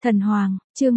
Thần Hoàng, chương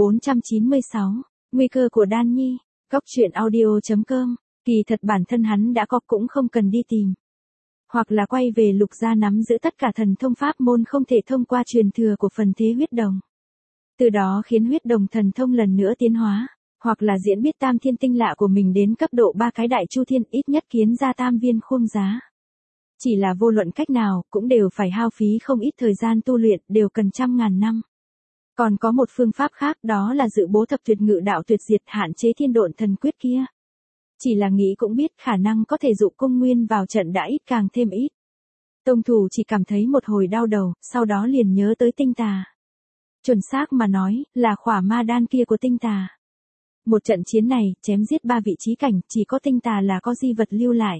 1496, nguy cơ của Đan Nhi, góc truyện audio.com, kỳ thật bản thân hắn đã có cũng không cần đi tìm. Hoặc là quay về Lục gia nắm giữ tất cả thần thông pháp môn không thể thông qua truyền thừa của phần thế huyết đồng. Từ đó khiến huyết đồng thần thông lần nữa tiến hóa, hoặc là diễn biết tam thiên tinh lạ của mình đến cấp độ 3 cái đại chu thiên ít nhất kiến ra tam viên khung giá. Chỉ là vô luận cách nào cũng đều phải hao phí không ít thời gian tu luyện, đều cần trăm ngàn năm. Còn có một phương pháp khác, đó là dự bố thập tuyệt ngự đạo tuyệt diệt hạn chế thiên độn thần quyết kia. Chỉ là nghĩ cũng biết khả năng có thể dụ cung nguyên vào trận đã ít càng thêm ít. Tông thủ chỉ cảm thấy một hồi đau đầu, sau đó liền nhớ tới tinh tà. Chuẩn xác mà nói, là khỏa ma đan kia của tinh tà. Một trận chiến này, chém giết 3 vị trí cảnh, chỉ có tinh tà là có di vật lưu lại.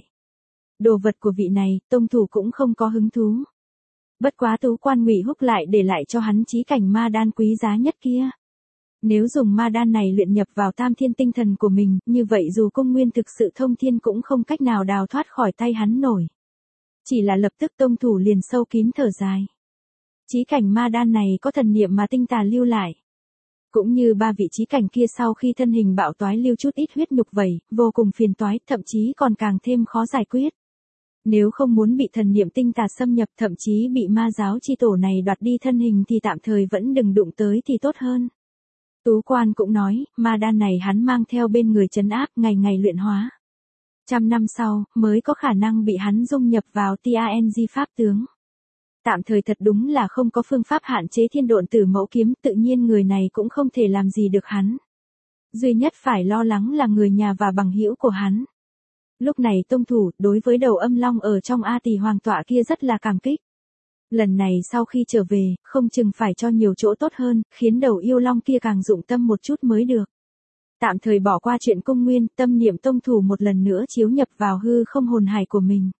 Đồ vật của vị này, tông thủ cũng không có hứng thú. Bất quá Tú Quan Ngụy Húc lại để lại cho hắn chí cảnh ma đan quý giá nhất kia. Nếu dùng ma đan này luyện nhập vào tam thiên tinh thần của mình, như vậy dù cung nguyên thực sự thông thiên cũng không cách nào đào thoát khỏi tay hắn nổi. Chỉ là lập tức tông thủ liền sâu kín thở dài. Chí cảnh ma đan này có thần niệm mà tinh tà lưu lại. Cũng như 3 vị chí cảnh kia sau khi thân hình bạo toái lưu chút ít huyết nhục vậy, vô cùng phiền toái, thậm chí còn càng thêm khó giải quyết. Nếu không muốn bị thần niệm tinh tà xâm nhập, thậm chí bị ma giáo chi tổ này đoạt đi thân hình thì tạm thời vẫn đừng đụng tới thì tốt hơn. Tú Quan cũng nói, ma đan này hắn mang theo bên người trấn áp, ngày ngày luyện hóa. 100 năm sau, mới có khả năng bị hắn dung nhập vào TANG pháp tướng. Tạm thời thật đúng là không có phương pháp hạn chế thiên độn tử mẫu kiếm, tự nhiên người này cũng không thể làm gì được hắn. Duy nhất phải lo lắng là người nhà và bằng hữu của hắn. Lúc này tông thủ, đối với đầu âm long ở trong A Tỳ Hoàng tọa kia rất là cảm kích. Lần này sau khi trở về, không chừng phải cho nhiều chỗ tốt hơn, khiến đầu yêu long kia càng dụng tâm một chút mới được. Tạm thời bỏ qua chuyện cung nguyên, tâm niệm tông thủ một lần nữa chiếu nhập vào hư không hồn hải của mình.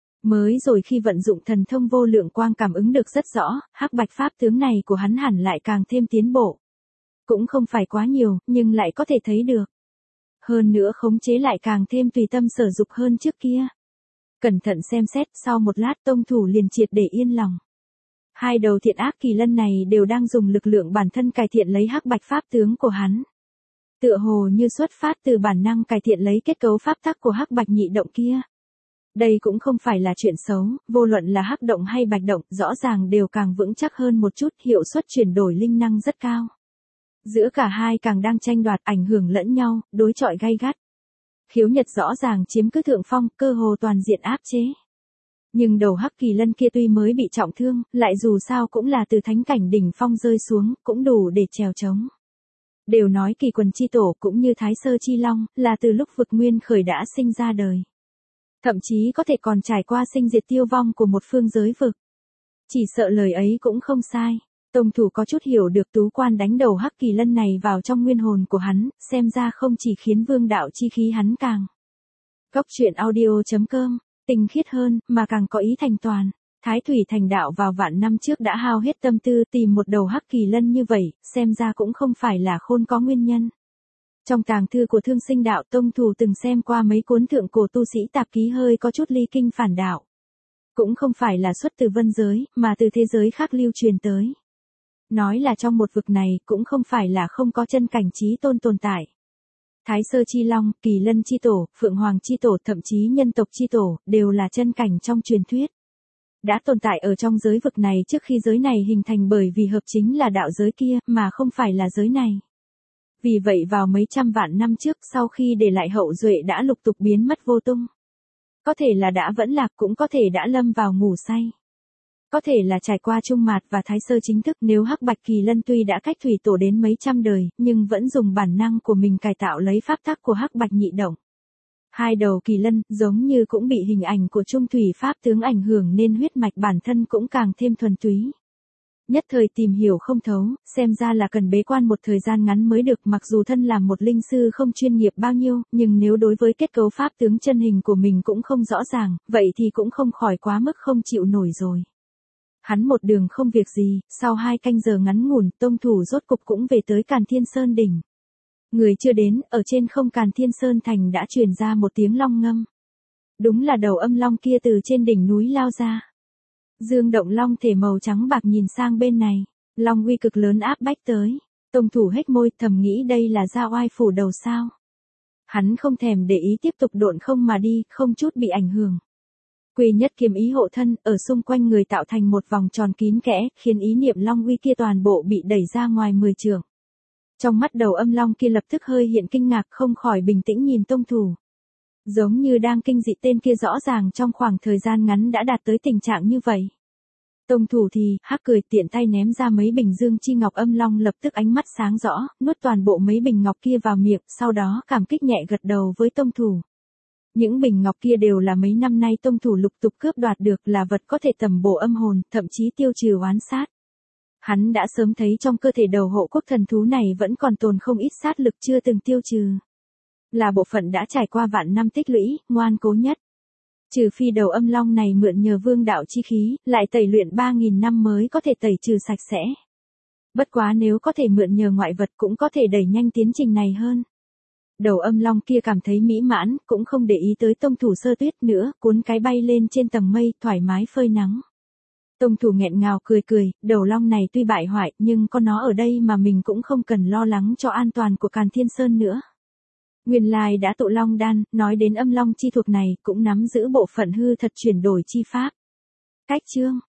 Mới rồi khi vận dụng thần thông vô lượng quang cảm ứng được rất rõ, hắc bạch pháp tướng này của hắn hẳn lại càng thêm tiến bộ. Cũng không phải quá nhiều, nhưng lại có thể thấy được. Hơn nữa khống chế lại càng thêm tùy tâm sở dục hơn trước kia. Cẩn thận xem xét, sau một lát tông thủ liền triệt để yên lòng. Hai đầu thiện ác kỳ lân này đều đang dùng lực lượng bản thân cải thiện lấy hắc bạch pháp tướng của hắn. Tựa hồ như xuất phát từ bản năng cải thiện lấy kết cấu pháp tắc của hắc bạch nhị động kia. Đây cũng không phải là chuyện xấu, vô luận là hắc động hay bạch động, rõ ràng đều càng vững chắc hơn một chút, hiệu suất chuyển đổi linh năng rất cao. Giữa cả hai càng đang tranh đoạt, ảnh hưởng lẫn nhau, đối chọi gay gắt. Khiếu Nhật rõ ràng chiếm cứ thượng phong, cơ hồ toàn diện áp chế. Nhưng đầu hắc kỳ lân kia tuy mới bị trọng thương, lại dù sao cũng là từ thánh cảnh đỉnh phong rơi xuống, cũng đủ để trèo trống. Đều nói kỳ quần chi tổ cũng như thái sơ chi long, là từ lúc vực nguyên khởi đã sinh ra đời. Thậm chí có thể còn trải qua sinh diệt tiêu vong của một phương giới vực. Chỉ sợ lời ấy cũng không sai. Tông thủ có chút hiểu được Tú Quan đánh đầu hắc kỳ lân này vào trong nguyên hồn của hắn, xem ra không chỉ khiến vương đạo chi khí hắn càng. Góc truyện audio.com, tinh khiết hơn, mà càng có ý thành toàn. Thái Thủy thành đạo vào vạn năm trước đã hao hết tâm tư tìm một đầu hắc kỳ lân như vậy, xem ra cũng không phải là khôn có nguyên nhân. Trong tàng thư của Thương Sinh đạo, tông thủ từng xem qua mấy cuốn thượng cổ tu sĩ tạp ký hơi có chút ly kinh phản đạo. Cũng không phải là xuất từ vân giới, mà từ thế giới khác lưu truyền tới. Nói là trong một vực này, cũng không phải là không có chân cảnh chí tôn tồn tại. Thái sơ chi long, kỳ lân chi tổ, phượng hoàng chi tổ, thậm chí nhân tộc chi tổ, đều là chân cảnh trong truyền thuyết. Đã tồn tại ở trong giới vực này trước khi giới này hình thành, bởi vì hợp chính là đạo giới kia, mà không phải là giới này. Vì vậy vào mấy trăm vạn năm trước, sau khi để lại hậu duệ đã lục tục biến mất vô tung. Có thể là đã vẫn lạc, cũng có thể đã lâm vào ngủ say. Có thể là trải qua trung mạt và thái sơ chính thức. Nếu hắc bạch kỳ lân tuy đã cách thủy tổ đến mấy trăm đời, nhưng vẫn dùng bản năng của mình cải tạo lấy pháp tắc của hắc bạch nhị động. Hai đầu kỳ lân, giống như cũng bị hình ảnh của trung thủy pháp tướng ảnh hưởng nên huyết mạch bản thân cũng càng thêm thuần túy. Nhất thời tìm hiểu không thấu, xem ra là cần bế quan một thời gian ngắn mới được. Mặc dù thân làm một linh sư không chuyên nghiệp bao nhiêu, nhưng nếu đối với kết cấu pháp tướng chân hình của mình cũng không rõ ràng, vậy thì cũng không khỏi quá mức không chịu nổi rồi. Hắn một đường không việc gì, sau 2 canh giờ ngắn ngủn, tông thủ rốt cục cũng về tới Càn Thiên Sơn đỉnh. Người chưa đến, ở trên không Càn Thiên Sơn thành đã truyền ra một tiếng long ngâm. Đúng là đầu âm long kia từ trên đỉnh núi lao ra. Dương động long thể màu trắng bạc nhìn sang bên này. Long uy cực lớn áp bách tới. Tông thủ hết môi thầm nghĩ đây là ra oai phủ đầu sao. Hắn không thèm để ý tiếp tục độn không mà đi, không chút bị ảnh hưởng. Quy nhất kiếm ý hộ thân, ở xung quanh người tạo thành một vòng tròn kín kẽ, khiến ý niệm long uy kia toàn bộ bị đẩy ra ngoài 10 trượng. Trong mắt đầu âm long kia lập tức hơi hiện kinh ngạc, không khỏi bình tĩnh nhìn tông thủ. Giống như đang kinh dị, tên kia rõ ràng trong khoảng thời gian ngắn đã đạt tới tình trạng như vậy. Tông thủ thì, hắc cười tiện tay ném ra mấy bình dương chi ngọc, âm long lập tức ánh mắt sáng rõ, nuốt toàn bộ mấy bình ngọc kia vào miệng, sau đó cảm kích nhẹ gật đầu với tông thủ. Những bình ngọc kia đều là mấy năm nay tông thủ lục tục cướp đoạt được, là vật có thể tẩm bổ âm hồn, thậm chí tiêu trừ oán sát. Hắn đã sớm thấy trong cơ thể đầu hộ quốc thần thú này vẫn còn tồn không ít sát lực chưa từng tiêu trừ. Là bộ phận đã trải qua vạn năm tích lũy, ngoan cố nhất. Trừ phi đầu âm long này mượn nhờ vương đạo chi khí, lại tẩy luyện 3.000 năm mới có thể tẩy trừ sạch sẽ. Bất quá nếu có thể mượn nhờ ngoại vật cũng có thể đẩy nhanh tiến trình này hơn. Đầu âm long kia cảm thấy mỹ mãn, cũng không để ý tới tông thủ Sơ Tuyết nữa, cuốn cái bay lên trên tầng mây, thoải mái phơi nắng. Tông thủ nghẹn ngào cười cười, đầu long này tuy bại hoại, nhưng có nó ở đây mà mình cũng không cần lo lắng cho an toàn của Càn Thiên Sơn nữa. Nguyên lai đã tụ long đan, nói đến âm long chi thuộc này, cũng nắm giữ bộ phận hư thật chuyển đổi chi pháp. Cách chương